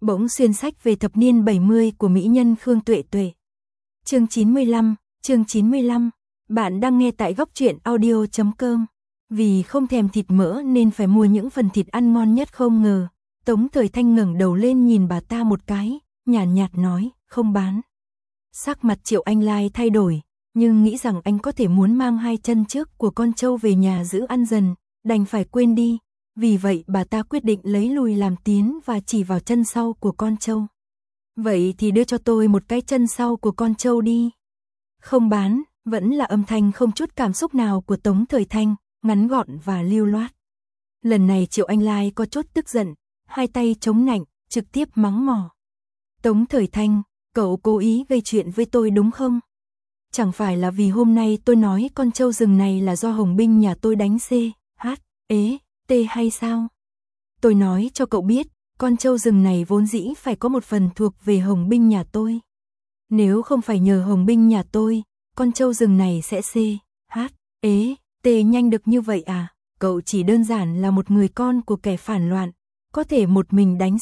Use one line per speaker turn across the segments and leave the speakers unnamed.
Bỗng xuyên sách về thập niên 70 của mỹ nhân Khương Tuệ Tuệ. Chương 95. Bạn đang nghe tại góc truyện audio.com. Vì không thèm thịt mỡ nên phải mua những phần thịt ăn ngon nhất không ngờ. Tống Thời Thanh ngẩng đầu lên nhìn bà ta một cái, nhàn nhạt nói, không bán. Sắc mặt Triệu Anh Lai thay đổi, nhưng nghĩ rằng anh có thể muốn mang hai chân trước của con trâu về nhà giữ ăn dần, đành phải quên đi. Vì vậy bà ta quyết định lấy lùi làm tiến và chỉ vào chân sau của con trâu. Vậy thì đưa cho tôi một cái chân sau của con trâu đi. Không bán, vẫn là âm thanh không chút cảm xúc nào của Tống Thời Thanh, ngắn gọn và lưu loát. Lần này Triệu Anh Lai có chút tức giận, hai tay chống nạnh, trực tiếp mắng mỏ. Tống Thời Thanh, cậu cố ý gây chuyện với tôi đúng không? Chẳng phải là vì hôm nay tôi nói con trâu rừng này là do Hồng binh nhà tôi đánh C.H.E.T hay sao? Tôi nói cho cậu biết, con trâu rừng này vốn dĩ phải có một phần thuộc về Hồng binh nhà tôi. Nếu không phải nhờ Hồng binh nhà tôi, con trâu rừng này sẽ C.H.E.T nhanh được như vậy à? Cậu chỉ đơn giản là một người con của kẻ phản loạn, có thể một mình đánh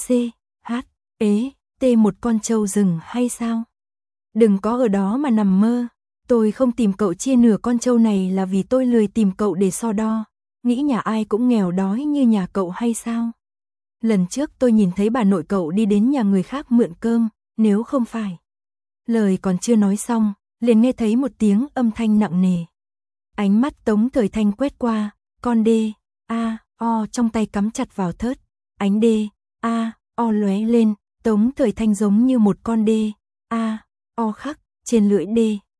C.H.E.T một con trâu rừng hay sao? Đừng có ở đó mà nằm mơ. Tôi không tìm cậu chia nửa con trâu này là vì tôi lười tìm cậu để so đo. Nghĩ nhà ai cũng nghèo đói như nhà cậu hay sao? Lần trước tôi nhìn thấy bà nội cậu đi đến nhà người khác mượn cơm, nếu không phải. Lời còn chưa nói xong, liền nghe thấy một tiếng âm thanh nặng nề. Ánh mắt Tống Thời Thanh quét qua, con D.A.O trong tay cắm chặt vào thớt. Ánh D.A.O lóe lên, Tống Thời Thanh giống như một con D.A.O khắc, trên lưỡi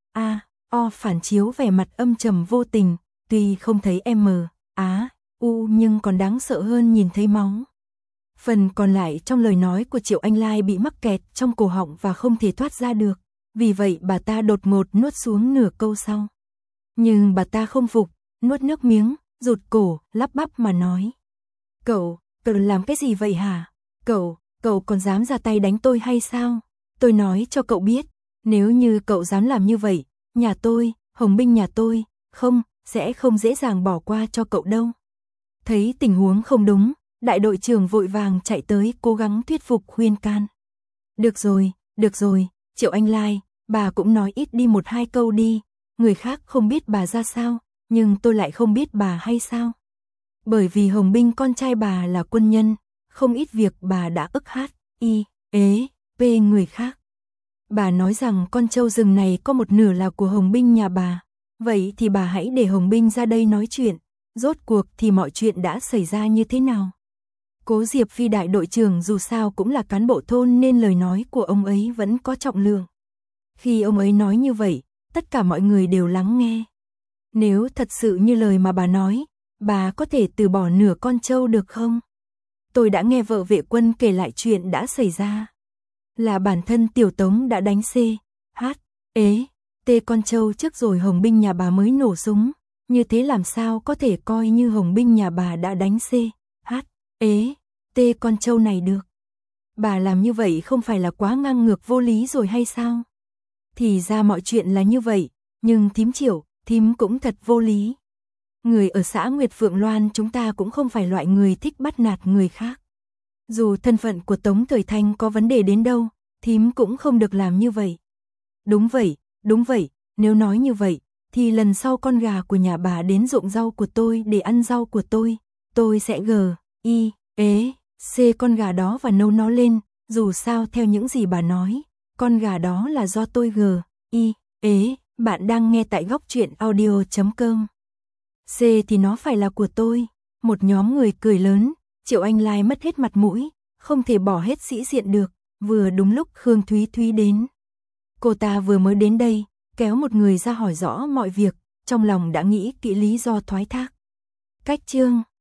D.A.O phản chiếu vẻ mặt âm trầm vô tình, tuy không thấy M.A.U nhưng còn đáng sợ hơn nhìn thấy máu. Phần còn lại trong lời nói của Triệu Anh Lai bị mắc kẹt trong cổ họng và không thể thoát ra được, vì vậy bà ta đột ngột nuốt xuống nửa câu sau. Nhưng bà ta không phục, nuốt nước miếng, rụt cổ, lắp bắp mà nói. Cậu làm cái gì vậy hả? Cậu còn dám ra tay đánh tôi hay sao? Tôi nói cho cậu biết, nếu như cậu dám làm như vậy, nhà tôi, Hồng binh nhà tôi, sẽ không dễ dàng bỏ qua cho cậu đâu. Thấy tình huống không đúng, đại đội trưởng vội vàng chạy tới cố gắng thuyết phục khuyên can. Được rồi, Triệu Anh Lai, bà cũng nói ít đi một hai câu đi, người khác không biết bà ra sao, nhưng tôi lại không biết bà hay sao? Bởi vì Hồng binh con trai bà là quân nhân, không ít việc bà đã ức H.I.E.P người khác. Bà nói rằng con trâu rừng này có một nửa là của Hồng binh nhà bà, vậy thì bà hãy để Hồng binh ra đây nói chuyện, rốt cuộc thì mọi chuyện đã xảy ra như thế nào? Cố Diệp Phi đại đội trưởng dù sao cũng là cán bộ thôn nên lời nói của ông ấy vẫn có trọng lượng. Khi ông ấy nói như vậy, tất cả mọi người đều lắng nghe. Nếu thật sự như lời mà bà nói, bà có thể từ bỏ nửa con trâu được không? Tôi đã nghe vợ vệ quân kể lại chuyện đã xảy ra. Là bản thân Tiểu Tống đã đánh C.H.E.T con trâu trước rồi Hồng binh nhà bà mới nổ súng. Như thế làm sao có thể coi như Hồng binh nhà bà đã đánh C.H.E.T con trâu này được? Bà làm như vậy không phải là quá ngang ngược vô lý rồi hay sao? Thì ra mọi chuyện là như vậy, nhưng thím Triệu, thím cũng thật vô lý. Người ở xã Nguyệt Phượng Loan chúng ta cũng không phải loại người thích bắt nạt người khác. Dù thân phận của Tống Thời Thanh có vấn đề đến đâu, thím cũng không được làm như vậy. Đúng vậy, nếu nói như vậy, thì lần sau con gà của nhà bà đến ruộng rau của tôi để ăn rau của tôi sẽ G.I.E.C con gà đó và nấu nó lên, dù sao theo những gì bà nói, con gà đó là do tôi G.I.E. Bạn đang nghe tại góc truyện audio.com. C thì nó phải là của tôi. Một nhóm người cười lớn, Triệu Anh Lai mất hết mặt mũi, không thể bỏ hết sĩ diện được, vừa đúng lúc Khương Thúy Thúy đến. Cô ta vừa mới đến đây, kéo một người ra hỏi rõ mọi việc, trong lòng đã nghĩ kỹ lý do thoái thác. Cách chương